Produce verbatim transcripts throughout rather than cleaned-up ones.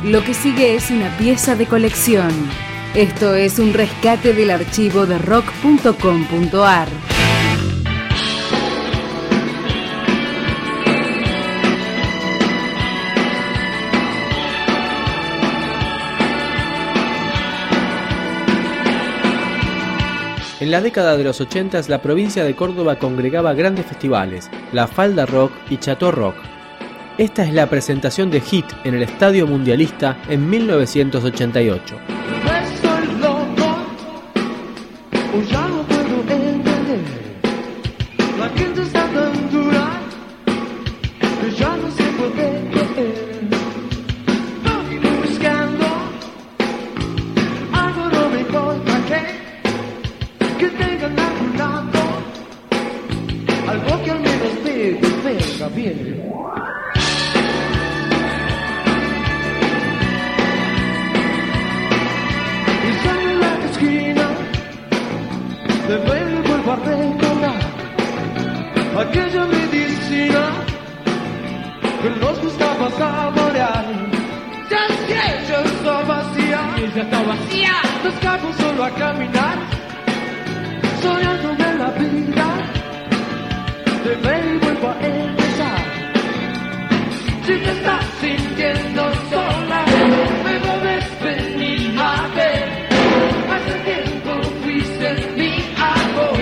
Lo que sigue es una pieza de colección. Esto es un rescate del archivo de rock punto com punto ar. En la década de los ochenta, la provincia de Córdoba congregaba grandes festivales, la Falda Rock y Chateau Rock. Esta es la presentación de Hit en el Estadio Mundialista en mil novecientos ochenta y ocho. Algo que al menos te venga bien. Y sale en la esquina, de nuevo vuelvo a recordar aquella medicina que nos gustaba saborear. Ya si ella está vacía, ella está vacía, nos cago solo a caminar, soñando de la vida. De ver y vuelvo a empezar. Si te estás sintiendo sola, me podés venir a ver. Hace tiempo fuiste mi amor.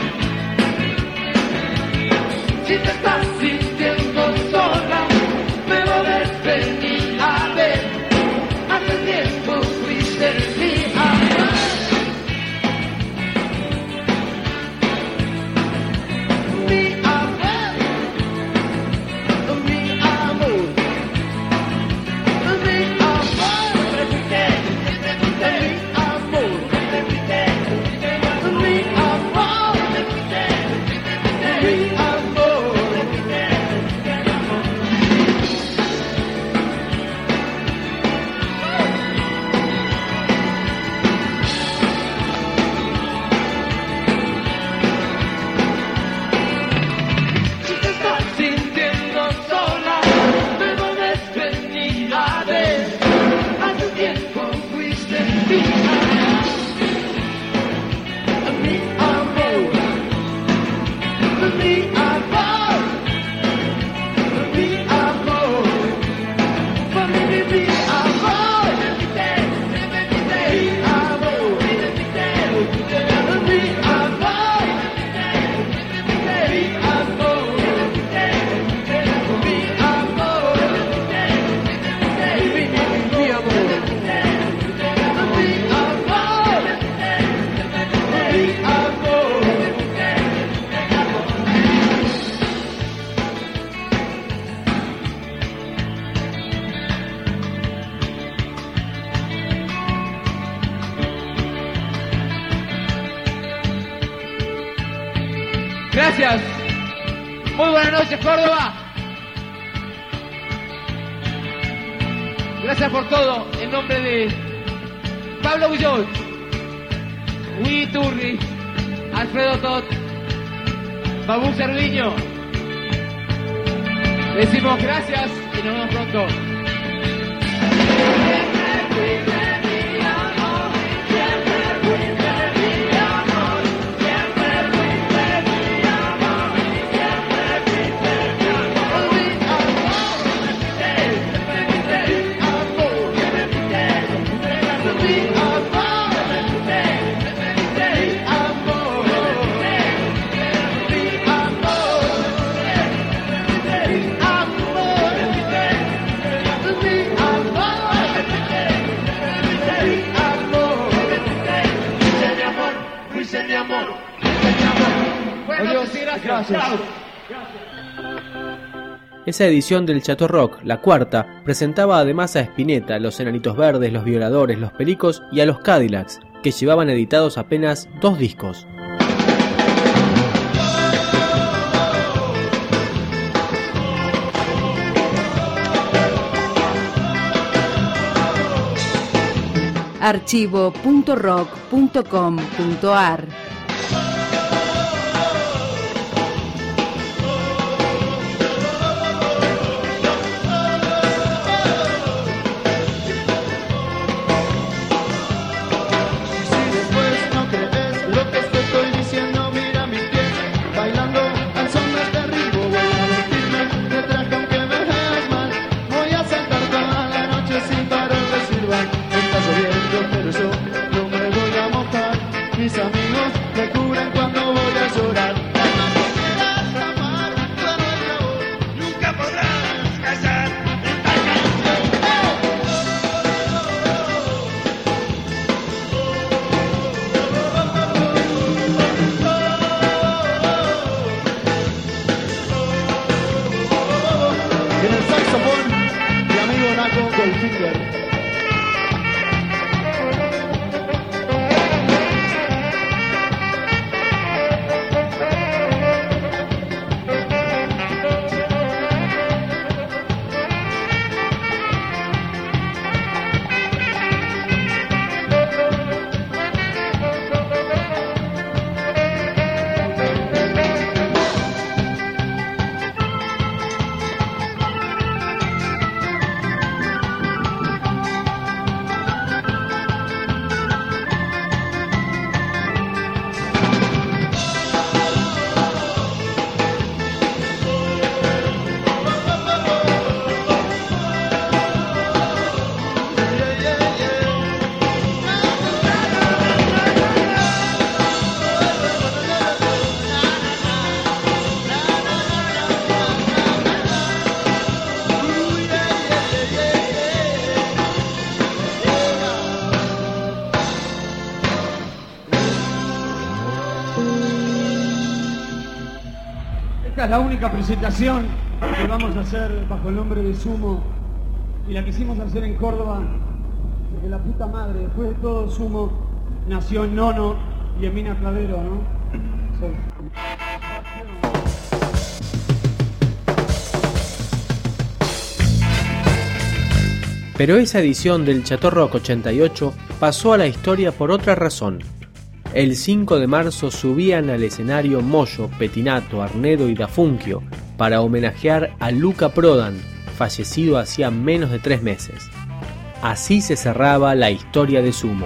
Si te estás sintiendo sola, me podés venir a ver. Hace tiempo fuiste mi amor. Gracias. Muy buenas noches, Córdoba. Gracias por todo. En nombre de Pablo Bullón, Willy Turri, Alfredo Tot, Babu Cerviño, decimos gracias y nos vemos pronto. Gracias. Esa edición del Chateau Rock, la cuarta, presentaba además a Spinetta, los Enanitos Verdes, los Violadores, los Pericos y a los Cadillacs, que llevaban editados apenas dos discos. archivo punto rock punto com punto ar Goldfinger. Esta es la única presentación que vamos a hacer bajo el nombre de Sumo y la quisimos hacer en Córdoba porque la puta madre, después de todo Sumo nació en Nono y en Mina Clavero, ¿no? Sí. Pero esa edición del Chato Rock ochenta y ocho pasó a la historia por otra razón. El cinco de marzo subían al escenario Moyo, Petinato, Arnedo y Dafunquio para homenajear a Luca Prodan, fallecido hacía menos de tres meses. Así se cerraba la historia de Sumo.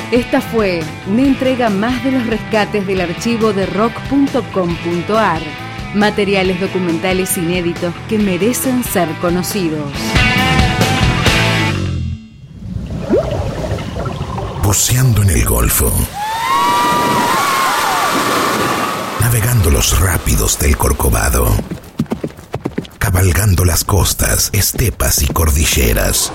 Esta fue una entrega más de los rescates del archivo de rock punto com punto a r. Materiales documentales inéditos que merecen ser conocidos. Buceando en el Golfo. Navegando los rápidos del Corcovado. Cabalgando las costas, estepas y cordilleras.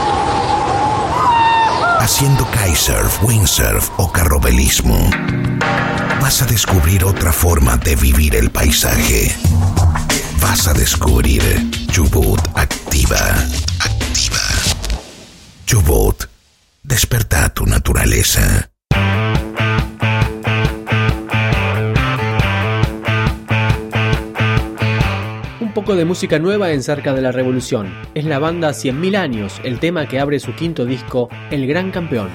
Haciendo kitesurf, windsurf o carrobelismo. Vas a descubrir otra forma de vivir el paisaje. Vas a descubrir Chubut Activa. Activa. Chubut. Desperta tu naturaleza. Un poco de música nueva en Cerca de la Revolución. Es la banda cien mil años, el tema que abre su quinto disco, El Gran Campeón.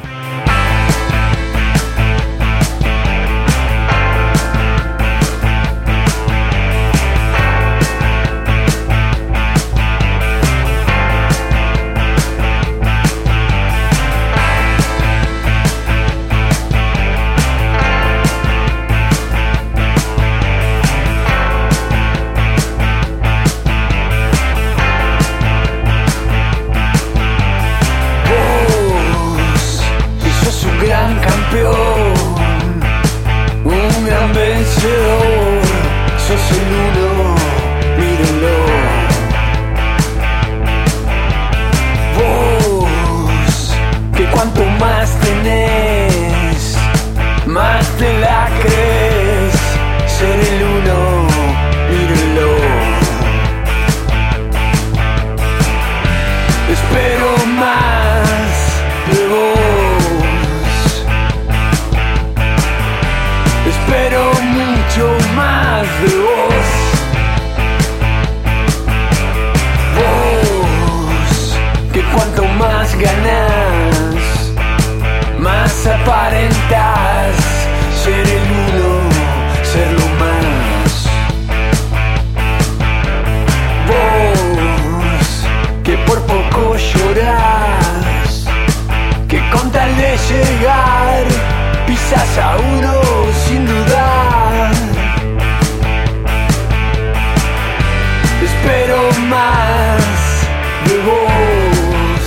Un gran vencedor, sos el uno, mírenlo. Vos, que cuanto más tenés, más te la crees, ser el uno, mírenlo. Espero más de vos. Espero mucho más de vos. Vos, que cuanto más ganás, más aparentás ser el uno, ser lo más. Vos, que por poco llorás, que con tal de llegar pisas a uno sin dudar. Espero más de vos.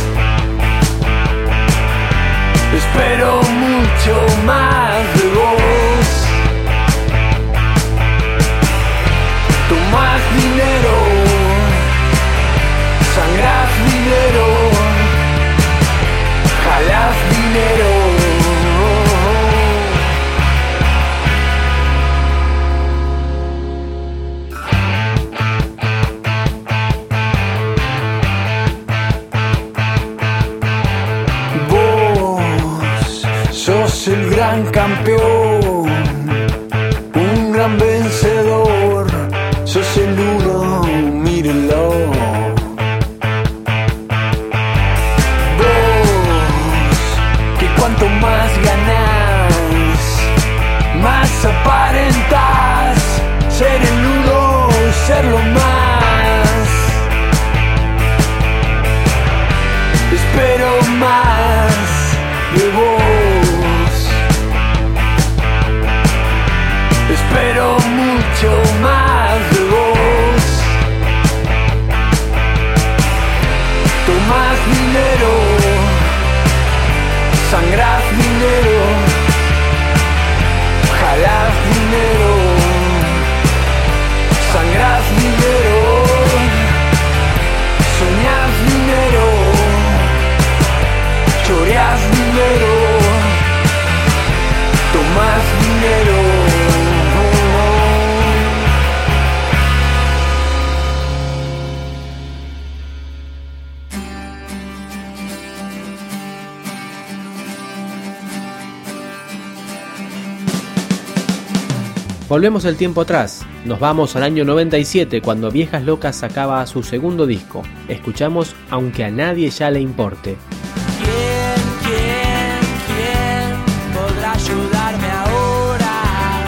Espero mucho más de vos. Tomás dinero, sangrás dinero, jalás dinero. Sos el gran campeón, un gran vencedor, sos el uno, mírenlo. Vos, que cuanto más ganás, más aparentás ser el uno, ser lo más. Espero más de vos. Espero mucho más de vos. Tomás dinero, sangrás dinero, jalás dinero, sangrás dinero, soñás dinero, choreás dinero, tomás dinero. Volvemos el tiempo atrás, nos vamos al año noventa y siete cuando Viejas Locas sacaba su segundo disco. Escuchamos Aunque a nadie ya le importe. ¿Quién, quién, quién podrá ayudarme ahora?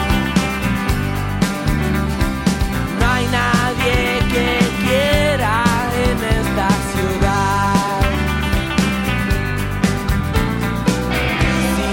No hay nadie que quiera en esta ciudad. Si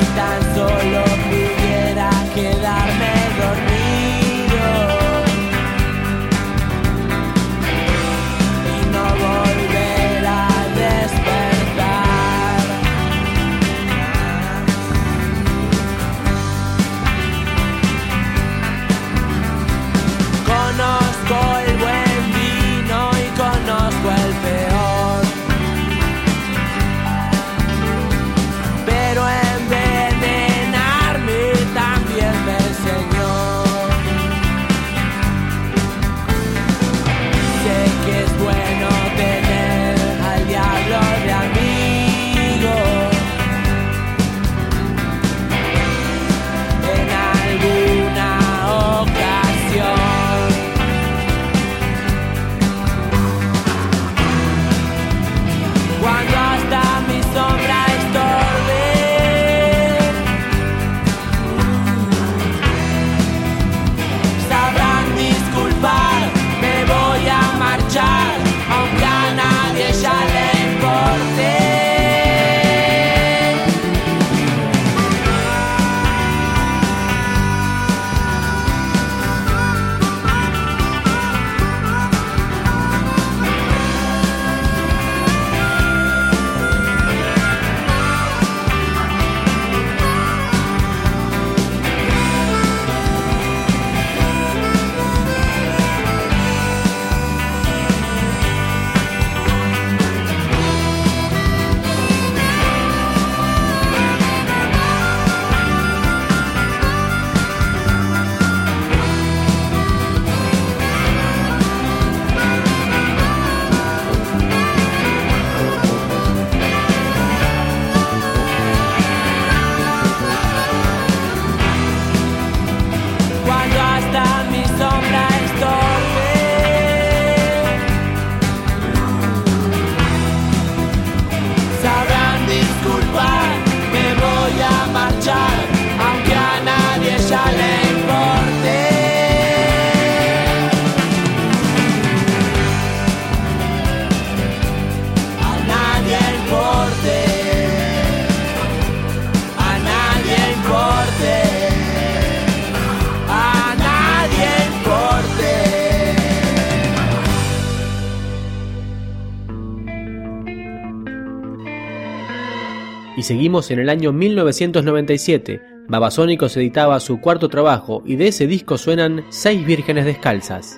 Y seguimos en el año mil novecientos noventa y siete. Babasónicos editaba su cuarto trabajo y de ese disco suenan Seis Vírgenes Descalzas.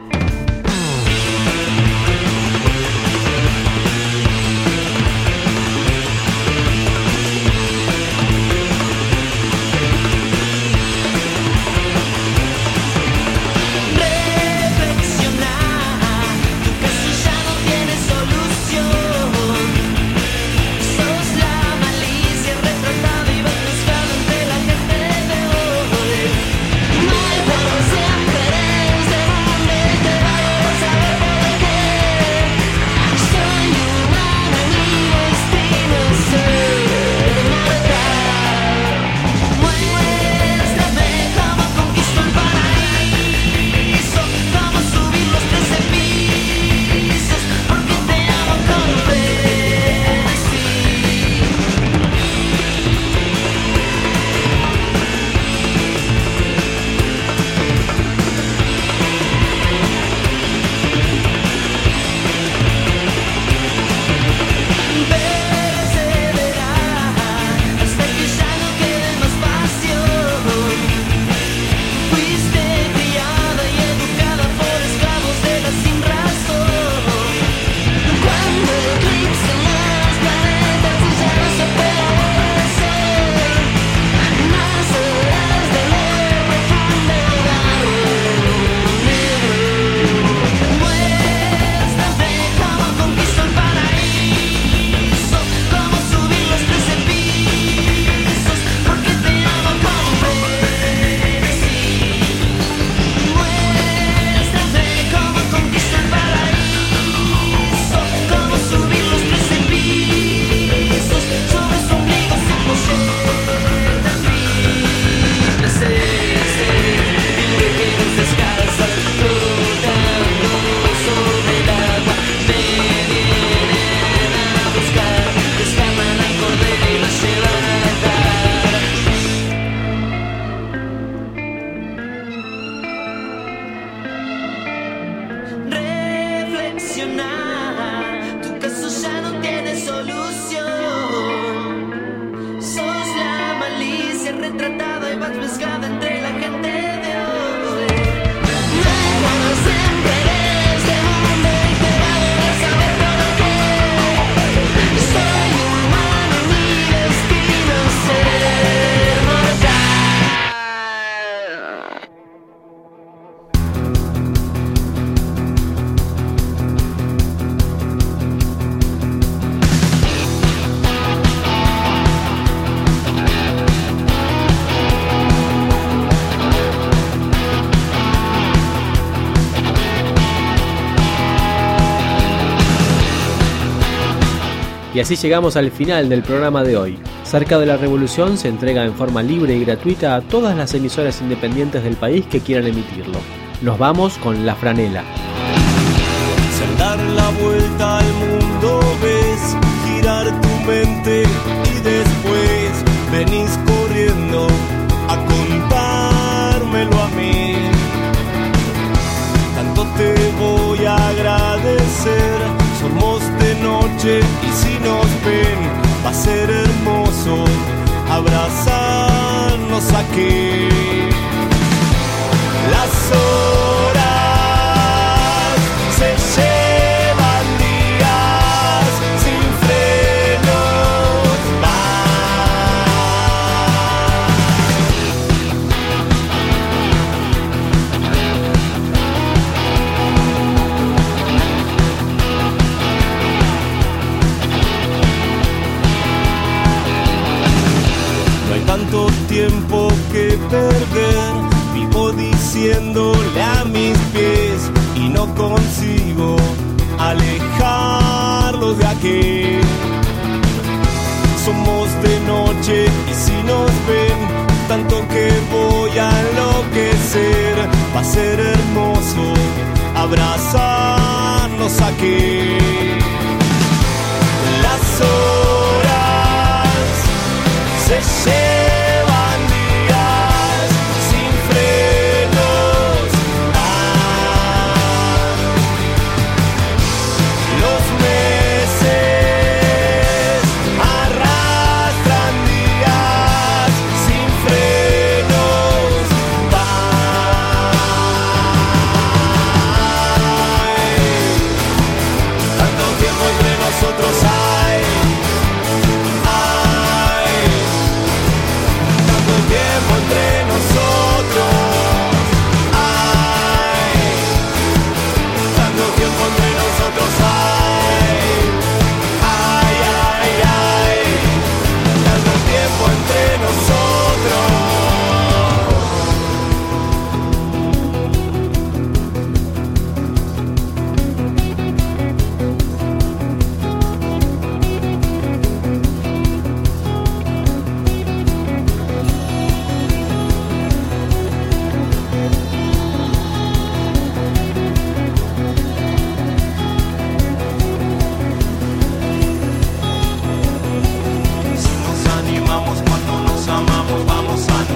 Y así llegamos al final del programa de hoy. Cerca de la Revolución se entrega en forma libre y gratuita a todas las emisoras independientes del país que quieran emitirlo. Nos vamos con La Franela. Sin dar la vuelta al mundo ves girar tu mente y después venís corriendo a contármelo a mí. Tanto te voy a agradecer. Somos de noche y si nos ven va a ser hermoso abrazarnos aquí. Las horas se llevan días sin frenos tanto tiempo que perder, vivo diciéndole a mis pies y no consigo alejarlos de aquí. Somos de noche y si nos ven, tanto que voy a enloquecer, va a ser hermoso abrazarnos aquí. Las horas se llevan días sin frenos, ah, los meses arrasan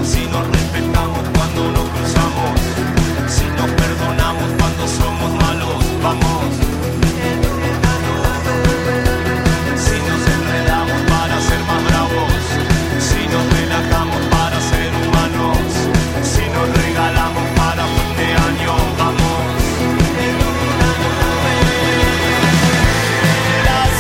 si nos respetamos cuando nos cruzamos, si nos perdonamos cuando somos malos, vamos. Si nos enredamos para ser más bravos, si nos relajamos para ser humanos, si nos regalamos para fin de año, vamos. Las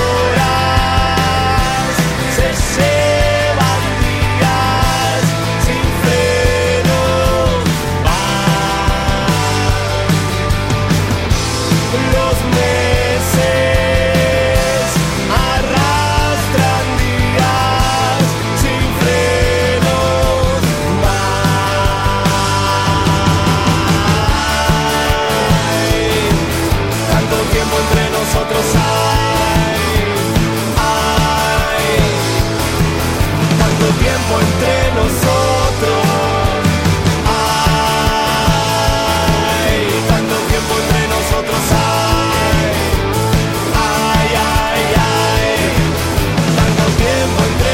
horas se llevan días sin freno, van. Los meses arrastran días sin freno, van. Tanto tiempo entre nosotros hay, hay. Tanto tiempo entre nosotros hay. Tanto tiempo entre nosotros hay, ay, ay, ay. Tanto tiempo entre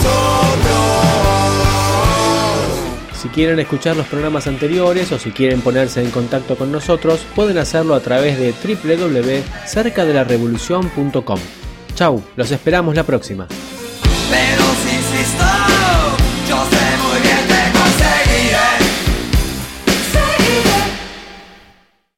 nosotros. Si quieren escuchar los programas anteriores o si quieren ponerse en contacto con nosotros, pueden hacerlo a través de doble u doble u doble u punto cerca de la revolución punto com. Chau, los esperamos la próxima. Pero si insisto, yo sé